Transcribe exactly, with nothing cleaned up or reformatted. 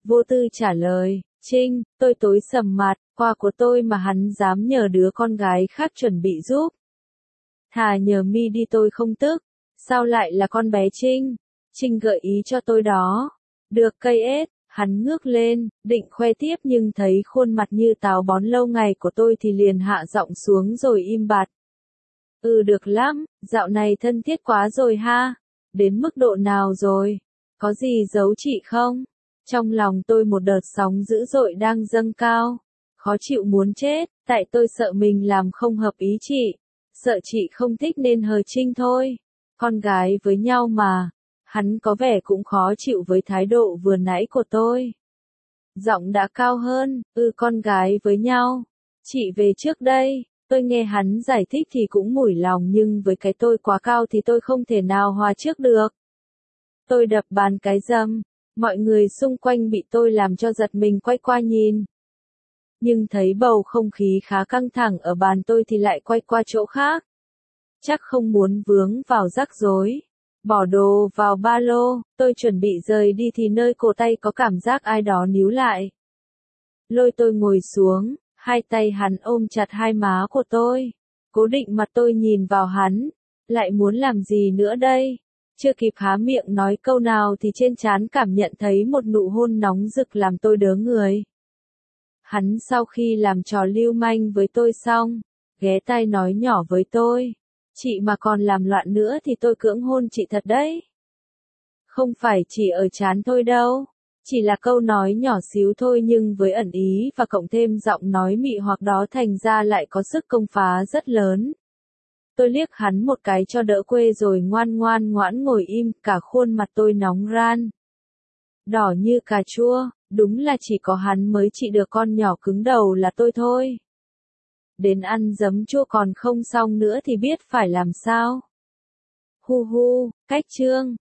Vô Tư trả lời, Trinh, tôi tối sầm mặt, quà của tôi mà hắn dám nhờ đứa con gái khác chuẩn bị giúp. Thà nhờ mi đi tôi không tức, sao lại là con bé Trinh? Trinh gợi ý cho tôi đó. Được cây ết, hắn ngước lên, định khoe tiếp nhưng thấy khuôn mặt như táo bón lâu ngày của tôi thì liền hạ giọng xuống rồi im bặt. Ừ được lắm, dạo này thân thiết quá rồi ha. Đến mức độ nào rồi? Có gì giấu chị không? Trong lòng tôi một đợt sóng dữ dội đang dâng cao. Khó chịu muốn chết, tại tôi sợ mình làm không hợp ý chị. Sợ chị không thích nên hờ Trinh thôi. Con gái với nhau mà. Hắn có vẻ cũng khó chịu với thái độ vừa nãy của tôi. Giọng đã cao hơn, ừ con gái với nhau. Chị về trước đây. Tôi nghe hắn giải thích thì cũng mủi lòng nhưng với cái tôi quá cao thì tôi không thể nào hòa trước được. Tôi đập bàn cái rầm, mọi người xung quanh bị tôi làm cho giật mình quay qua nhìn. Nhưng thấy bầu không khí khá căng thẳng ở bàn tôi thì lại quay qua chỗ khác. Chắc không muốn vướng vào rắc rối. Bỏ đồ vào ba lô, tôi chuẩn bị rời đi thì nơi cổ tay có cảm giác ai đó níu lại. Lôi tôi ngồi xuống. Hai tay hắn ôm chặt hai má của tôi. Cố định mặt tôi nhìn vào hắn. Lại muốn làm gì nữa đây? Chưa kịp há miệng nói câu nào thì trên trán cảm nhận thấy một nụ hôn nóng rực làm tôi đớ người. Hắn sau khi làm trò lưu manh với tôi xong, ghé tai nói nhỏ với tôi. Chị mà còn làm loạn nữa thì tôi cưỡng hôn chị thật đấy. Không phải chỉ ở trán thôi đâu. Chỉ là câu nói nhỏ xíu thôi nhưng với ẩn ý và cộng thêm giọng nói mị hoặc đó thành ra lại có sức công phá rất lớn. Tôi liếc hắn một cái cho đỡ quê rồi ngoan ngoan ngoãn ngồi im, cả khuôn mặt tôi nóng ran. Đỏ như cà chua, đúng là chỉ có hắn mới trị được con nhỏ cứng đầu là tôi thôi. Đến ăn giấm chua còn không xong nữa thì biết phải làm sao. Hu hu, cách chương.